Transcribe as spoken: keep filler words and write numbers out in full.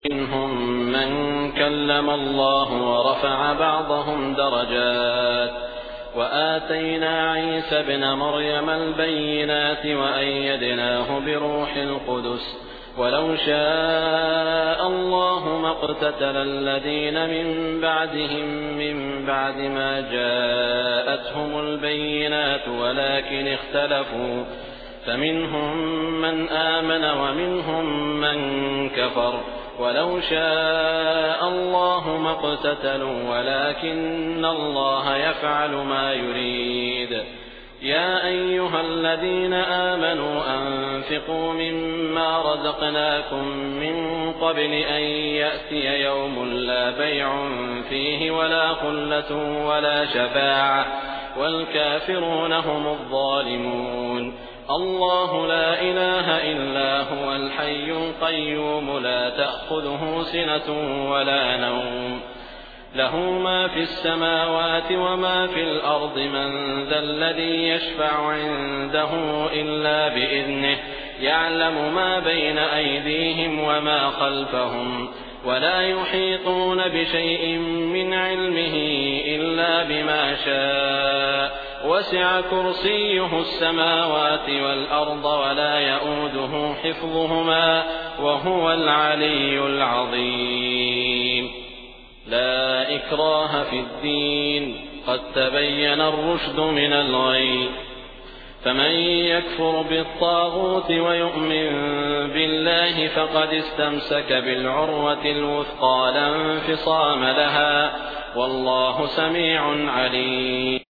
منهم من كلم الله ورفع بعضهم درجات وآتينا عيسى ابن مريم البينات وأيدناه بروح القدس ولو شاء الله ما اقتتل الذين من بعدهم من بعد ما جاءتهم البينات ولكن اختلفوا فمنهم من آمن ومنهم من كفر ولو شاء الله ما اقتتلوا ولكن الله يفعل ما يريد. يا أيها الذين آمنوا أنفقوا مما رزقناكم من قبل أن يأتي يوم لا بيع فيه ولا خلة ولا شفاعة والكافرون هم الظالمون. الله لا إله إلا هو الحي القيوم لا تأخذه سنة ولا نوم له ما في السماوات وما في الأرض من ذا الذي يشفع عنده إلا بإذنه يعلم ما بين أيديهم وما خلفهم ولا يحيطون بشيء من علمه إلا بما شاء وسع كرسيه السماوات والأرض ولا يؤوده حفظهما وهو العلي العظيم. لا إكراه في الدين قد تبين الرشد من الغي فمن يكفر بالطاغوت ويؤمن بالله فقد استمسك بالعروة الوثقى لا انفصام لها والله سميع عليم.